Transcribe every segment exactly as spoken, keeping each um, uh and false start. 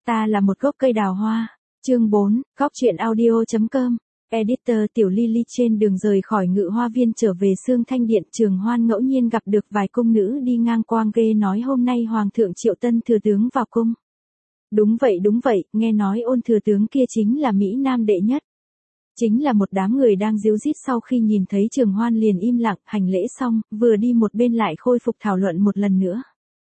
Ta là một gốc cây đào hoa. Chương bốn, góc truyện audio.com. Editor Tiểu Lily trên đường rời khỏi Ngự Hoa Viên trở về Sương Thanh Điện, Trường Hoan ngẫu nhiên gặp được vài cung nữ đi ngang qua ghê nói hôm nay Hoàng thượng triệu tân thừa tướng vào cung. Đúng vậy đúng vậy, nghe nói Ôn thừa tướng kia chính là Mỹ Nam đệ nhất. Chính là một đám người đang díu dít sau khi nhìn thấy Trường Hoan liền im lặng, hành lễ xong, vừa đi một bên lại khôi phục thảo luận một lần nữa.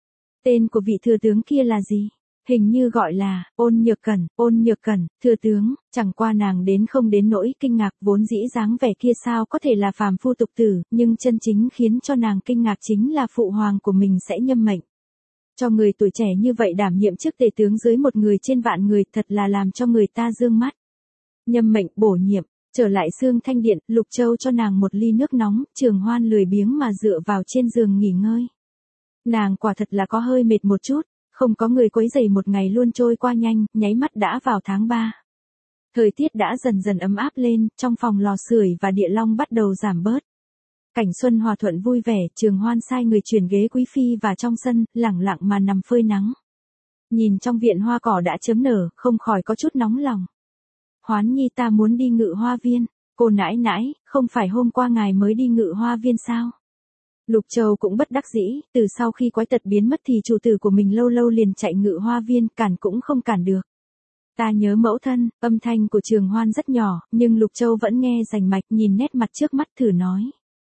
Tên của vị thừa tướng kia là gì? Hình như gọi là, Ôn Nhược Cẩn, Ôn Nhược Cẩn, thừa tướng, chẳng qua nàng đến không đến nỗi kinh ngạc, vốn dĩ dáng vẻ kia sao có thể là phàm phu tục tử, nhưng chân chính khiến cho nàng kinh ngạc chính là phụ hoàng của mình sẽ nhâm mệnh. Cho người tuổi trẻ như vậy đảm nhiệm chức tể tướng dưới một người trên vạn người, thật là làm cho người ta dương mắt. Nhâm mệnh, bổ nhiệm, trở lại Sương Thanh Điện, Lục Châu cho nàng một ly nước nóng, Trường Hoan lười biếng mà dựa vào trên giường nghỉ ngơi. Nàng quả thật là có hơi mệt một chút. Không có người quấy rầy một ngày luôn trôi qua nhanh, nháy mắt đã vào tháng ba. Thời tiết đã dần dần ấm áp lên, trong phòng lò sưởi và địa long bắt đầu giảm bớt. Cảnh xuân hòa thuận vui vẻ, Trường Hoan sai người chuyển ghế quý phi và trong sân, lẳng lặng mà nằm phơi nắng. Nhìn trong viện hoa cỏ đã chớm nở, không khỏi có chút nóng lòng. Hoán nhi ta muốn đi Ngự Hoa Viên. Cô nãi nãi, không phải hôm qua ngài mới đi Ngự Hoa Viên sao? Lục Châu cũng bất đắc dĩ, từ sau khi quái tật biến mất thì chủ tử của mình lâu lâu liền chạy Ngự Hoa Viên, cản cũng không cản được. Ta nhớ mẫu thân, âm thanh của Trường Hoan rất nhỏ, nhưng Lục Châu vẫn nghe rành mạch, nhìn nét mặt trước mắt thử nói.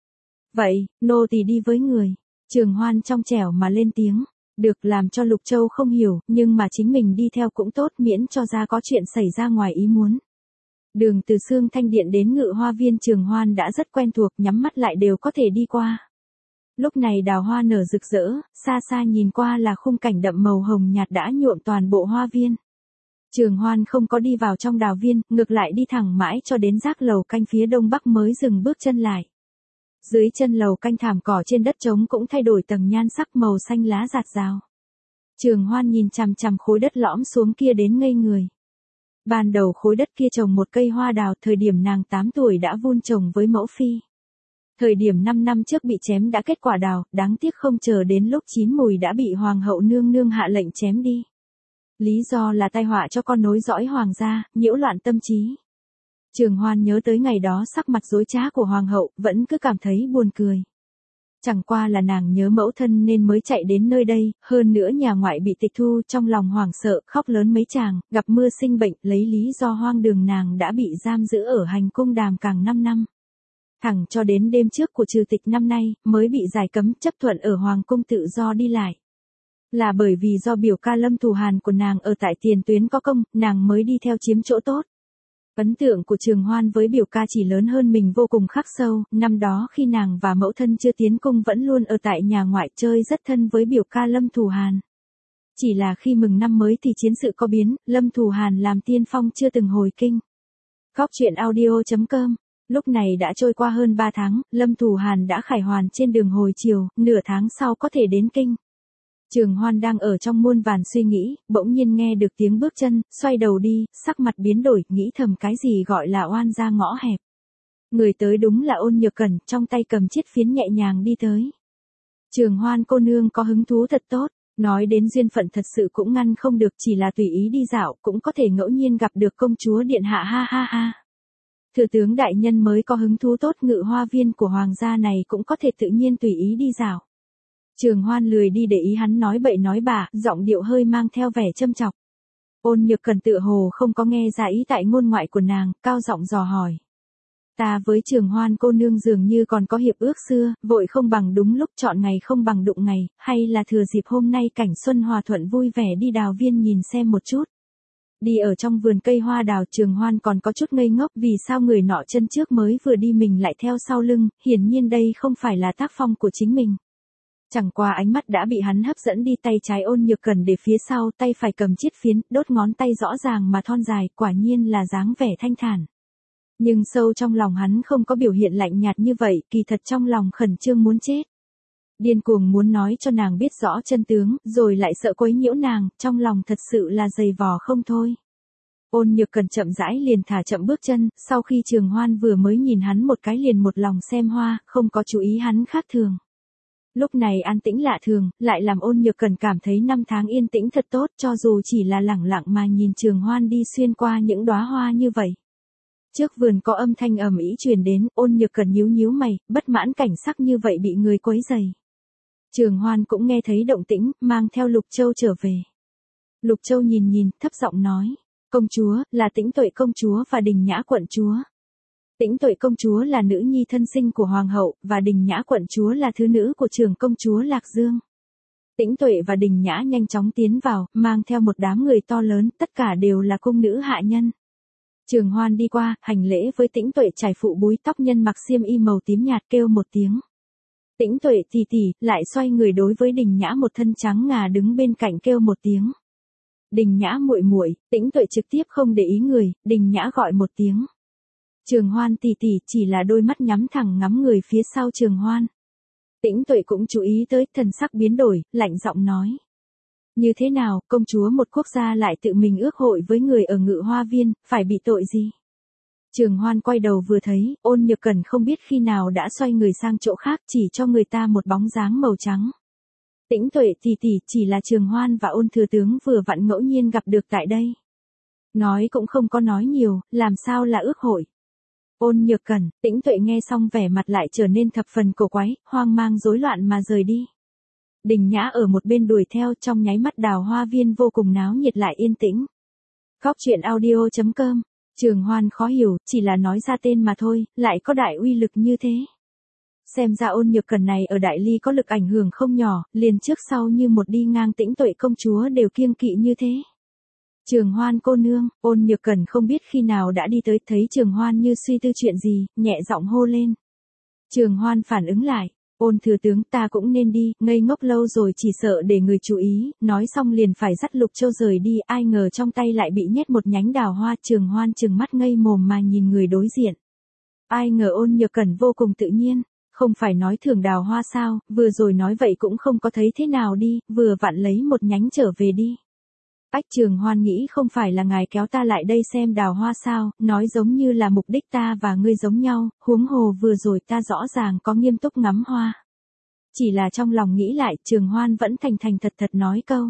Vậy, nô tỳ đi với người. Trường Hoan trong trẻo mà lên tiếng, được, làm cho Lục Châu không hiểu, nhưng mà chính mình đi theo cũng tốt, miễn cho ra có chuyện xảy ra ngoài ý muốn. Đường từ Sương Thanh Điện đến Ngự Hoa Viên Trường Hoan đã rất quen thuộc, nhắm mắt lại đều có thể đi qua. Lúc này đào hoa nở rực rỡ, xa xa nhìn qua là khung cảnh đậm màu hồng nhạt đã nhuộm toàn bộ hoa viên. Trường Hoan không có đi vào trong đào viên, ngược lại đi thẳng mãi cho đến giác lầu canh phía đông bắc mới dừng bước chân lại. Dưới chân lầu canh thảm cỏ trên đất trống cũng thay đổi tầng nhan sắc màu xanh lá rạt rào. Trường Hoan nhìn chằm chằm khối đất lõm xuống kia đến ngây người. Ban đầu khối đất kia trồng một cây hoa đào, thời điểm nàng tám tuổi đã vun trồng với mẫu phi. Thời điểm năm năm trước bị chém đã kết quả đào, đáng tiếc không chờ đến lúc chín mùi đã bị hoàng hậu nương nương hạ lệnh chém đi. Lý do là tai họa cho con nối dõi hoàng gia, nhiễu loạn tâm trí. Trường Hoan nhớ tới ngày đó sắc mặt dối trá của hoàng hậu, vẫn cứ cảm thấy buồn cười. Chẳng qua là nàng nhớ mẫu thân nên mới chạy đến nơi đây, hơn nữa nhà ngoại bị tịch thu, trong lòng hoảng sợ, khóc lớn mấy chàng, gặp mưa sinh bệnh, lấy lý do hoang đường nàng đã bị giam giữ ở hành cung Đàm Càng năm năm. Thẳng cho đến đêm trước của trừ tịch năm nay, mới bị giải cấm chấp thuận ở Hoàng cung tự do đi lại. Là bởi vì do biểu ca Lâm Thù Hàn của nàng ở tại tiền tuyến có công, nàng mới đi theo chiếm chỗ tốt. Ấn tượng của Trường Hoan với biểu ca chỉ lớn hơn mình vô cùng khắc sâu, năm đó khi nàng và mẫu thân chưa tiến cung vẫn luôn ở tại nhà ngoại chơi rất thân với biểu ca Lâm Thù Hàn. Chỉ là khi mừng năm mới thì chiến sự có biến, Lâm Thù Hàn làm tiên phong chưa từng hồi kinh. Góc truyện audio.com. Lúc này đã trôi qua hơn ba tháng, Lâm Thù Hàn đã khải hoàn trên đường hồi chiều, nửa tháng sau có thể đến kinh. Trường Hoan đang ở trong muôn vàn suy nghĩ, bỗng nhiên nghe được tiếng bước chân, xoay đầu đi, sắc mặt biến đổi, nghĩ thầm cái gì gọi là oan ra ngõ hẹp. Người tới đúng là Ôn Nhược Cẩn, trong tay cầm chiếc phiến nhẹ nhàng đi tới. Trường Hoan cô nương có hứng thú thật tốt, nói đến duyên phận thật sự cũng ngăn không được, chỉ là tùy ý đi dạo, cũng có thể ngẫu nhiên gặp được công chúa điện hạ ha ha ha. Thừa tướng đại nhân mới có hứng thú tốt, Ngự Hoa Viên của hoàng gia này cũng có thể tự nhiên tùy ý đi dạo. Trường Hoan lười đi để ý hắn nói bậy nói bạ, giọng điệu hơi mang theo vẻ châm chọc. Ôn Nhược Cẩn tựa hồ không có nghe ra ý tại ngôn ngoại của nàng, cao giọng dò hỏi. Ta với Trường Hoan cô nương dường như còn có hiệp ước xưa, vội không bằng đúng lúc, chọn ngày không bằng đụng ngày, hay là thừa dịp hôm nay cảnh xuân hòa thuận vui vẻ đi đào viên nhìn xem một chút. Đi ở trong vườn cây hoa đào, Trường Hoan còn có chút ngây ngốc, vì sao người nọ chân trước mới vừa đi mình lại theo sau lưng, hiển nhiên đây không phải là tác phong của chính mình. Chẳng qua ánh mắt đã bị hắn hấp dẫn đi, tay trái Ôn Nhược Cẩn để phía sau, tay phải cầm chiếc phiến, đốt ngón tay rõ ràng mà thon dài, quả nhiên là dáng vẻ thanh thản. Nhưng sâu trong lòng hắn không có biểu hiện lạnh nhạt như vậy, kỳ thật trong lòng khẩn trương muốn chết. Điên cuồng muốn nói cho nàng biết rõ chân tướng, rồi lại sợ quấy nhiễu nàng, trong lòng thật sự là dày vò không thôi. Ôn Nhược Cẩn chậm rãi liền thả chậm bước chân, sau khi Trường Hoan vừa mới nhìn hắn một cái liền một lòng xem hoa, không có chú ý hắn khác thường. Lúc này an tĩnh lạ thường, lại làm Ôn Nhược Cẩn cảm thấy năm tháng yên tĩnh thật tốt, cho dù chỉ là lẳng lặng mà nhìn Trường Hoan đi xuyên qua những đóa hoa như vậy. Trước vườn có âm thanh ầm ĩ truyền đến, Ôn Nhược Cẩn nhíu nhíu mày, bất mãn cảnh sắc như vậy bị người quấy rầy. Trường Hoan cũng nghe thấy động tĩnh, mang theo Lục Châu trở về. Lục Châu nhìn nhìn, thấp giọng nói, công chúa, là Tĩnh Tuệ công chúa và Đình Nhã quận chúa. Tĩnh Tuệ công chúa là nữ nhi thân sinh của hoàng hậu, và Đình Nhã quận chúa là thứ nữ của trưởng công chúa Lạc Dương. Tĩnh Tuệ và Đình Nhã nhanh chóng tiến vào, mang theo một đám người to lớn, tất cả đều là cung nữ hạ nhân. Trường Hoan đi qua, hành lễ với Tĩnh Tuệ, trải phụ búi tóc, nhân mặc xiêm y màu tím nhạt, kêu một tiếng. Tĩnh Tuệ tỷ tỷ, lại xoay người đối với Đình Nhã một thân trắng ngà đứng bên cạnh kêu một tiếng. Đình Nhã muội muội, Tĩnh Tuệ trực tiếp không để ý người, Đình Nhã gọi một tiếng. Trường Hoan tỷ tỷ, chỉ là đôi mắt nhắm thẳng ngắm người phía sau Trường Hoan. Tĩnh Tuệ cũng chú ý tới, thần sắc biến đổi, lạnh giọng nói. Như thế nào, công chúa một quốc gia lại tự mình ước hội với người ở Ngự Hoa Viên, phải bị tội gì? Trường Hoan quay đầu vừa thấy, Ôn Nhược Cẩn không biết khi nào đã xoay người sang chỗ khác, chỉ cho người ta một bóng dáng màu trắng. Tĩnh Tuệ tỷ tỷ, chỉ là Trường Hoan và Ôn thừa tướng vừa vặn ngẫu nhiên gặp được tại đây. Nói cũng không có nói nhiều, làm sao là ước hội. Ôn Nhược Cẩn, Tĩnh Tuệ nghe xong vẻ mặt lại trở nên thập phần cổ quái, hoang mang rối loạn mà rời đi. Đình Nhã ở một bên đuổi theo, trong nháy mắt Đào Hoa Viên vô cùng náo nhiệt lại yên tĩnh. Góc truyện audio chấm com. Trường Hoan khó hiểu, chỉ là nói ra tên mà thôi, lại có đại uy lực như thế. Xem ra Ôn Nhược Cẩn này ở Đại Ly có lực ảnh hưởng không nhỏ, liền trước sau như một đi ngang Tĩnh Tuệ công chúa đều kiêng kỵ như thế. Trường Hoan cô nương, Ôn Nhược Cẩn không biết khi nào đã đi tới, thấy Trường Hoan như suy tư chuyện gì, nhẹ giọng hô lên. Trường Hoan phản ứng lại, Ôn thừa tướng, ta cũng nên đi, ngây ngốc lâu rồi chỉ sợ để người chú ý, nói xong liền phải dắt Lục Châu rời đi, ai ngờ trong tay lại bị nhét một nhánh đào hoa. Trường Hoan trừng mắt ngây mồm mà nhìn người đối diện. Ai ngờ Ôn Nhược Cẩn vô cùng tự nhiên, không phải nói thường đào hoa sao, vừa rồi nói vậy cũng không có thấy thế nào đi, vừa vặn lấy một nhánh trở về đi. Ách, Trường Hoan nghĩ không phải là ngài kéo ta lại đây xem đào hoa sao, nói giống như là mục đích ta và ngươi giống nhau, huống hồ vừa rồi ta rõ ràng có nghiêm túc ngắm hoa. Chỉ là trong lòng nghĩ lại, Trường Hoan vẫn thành thành thật thật nói câu.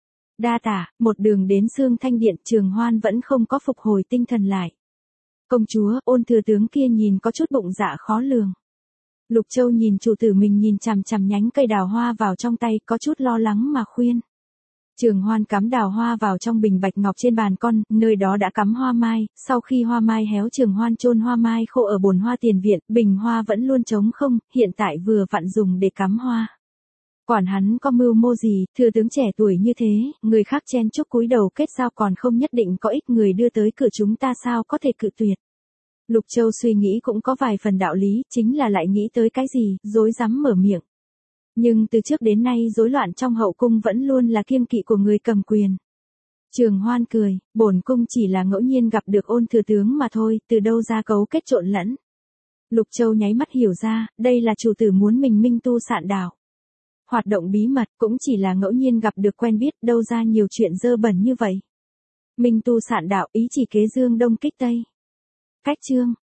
Đa tả, một đường đến Sương Thanh Điện, Trường Hoan vẫn không có phục hồi tinh thần lại. Công chúa, Ôn thừa tướng kia nhìn có chút bụng dạ khó lường. Lục Châu nhìn chủ tử mình nhìn chằm chằm nhánh cây đào hoa vào trong tay, có chút lo lắng mà khuyên. Trường Hoan cắm đào hoa vào trong bình bạch ngọc trên bàn con, nơi đó đã cắm hoa mai, sau khi hoa mai héo Trường Hoan chôn hoa mai khô ở bồn hoa tiền viện, bình hoa vẫn luôn trống không, hiện tại vừa vặn dùng để cắm hoa. Quản hắn có mưu mô gì, thừa tướng trẻ tuổi như thế, người khác chen chúc cúi đầu kết giao còn không nhất định có ích, người đưa tới cửa chúng ta sao có thể cự tuyệt. Lục Châu suy nghĩ cũng có vài phần đạo lý, chính là lại nghĩ tới cái gì, rối rắm mở miệng. Nhưng từ trước đến nay rối loạn trong hậu cung vẫn luôn là kiêng kỵ của người cầm quyền. Trường Hoan cười, bổn cung chỉ là ngẫu nhiên gặp được Ôn thừa tướng mà thôi, từ đâu ra cấu kết trộn lẫn. Lục Châu nháy mắt hiểu ra, đây là chủ tử muốn mình minh tu sạn đạo. Hoạt động bí mật cũng chỉ là ngẫu nhiên gặp được quen biết, đâu ra nhiều chuyện dơ bẩn như vậy. Minh tu sạn đạo ý chỉ kế dương đông kích tây. Cách chương.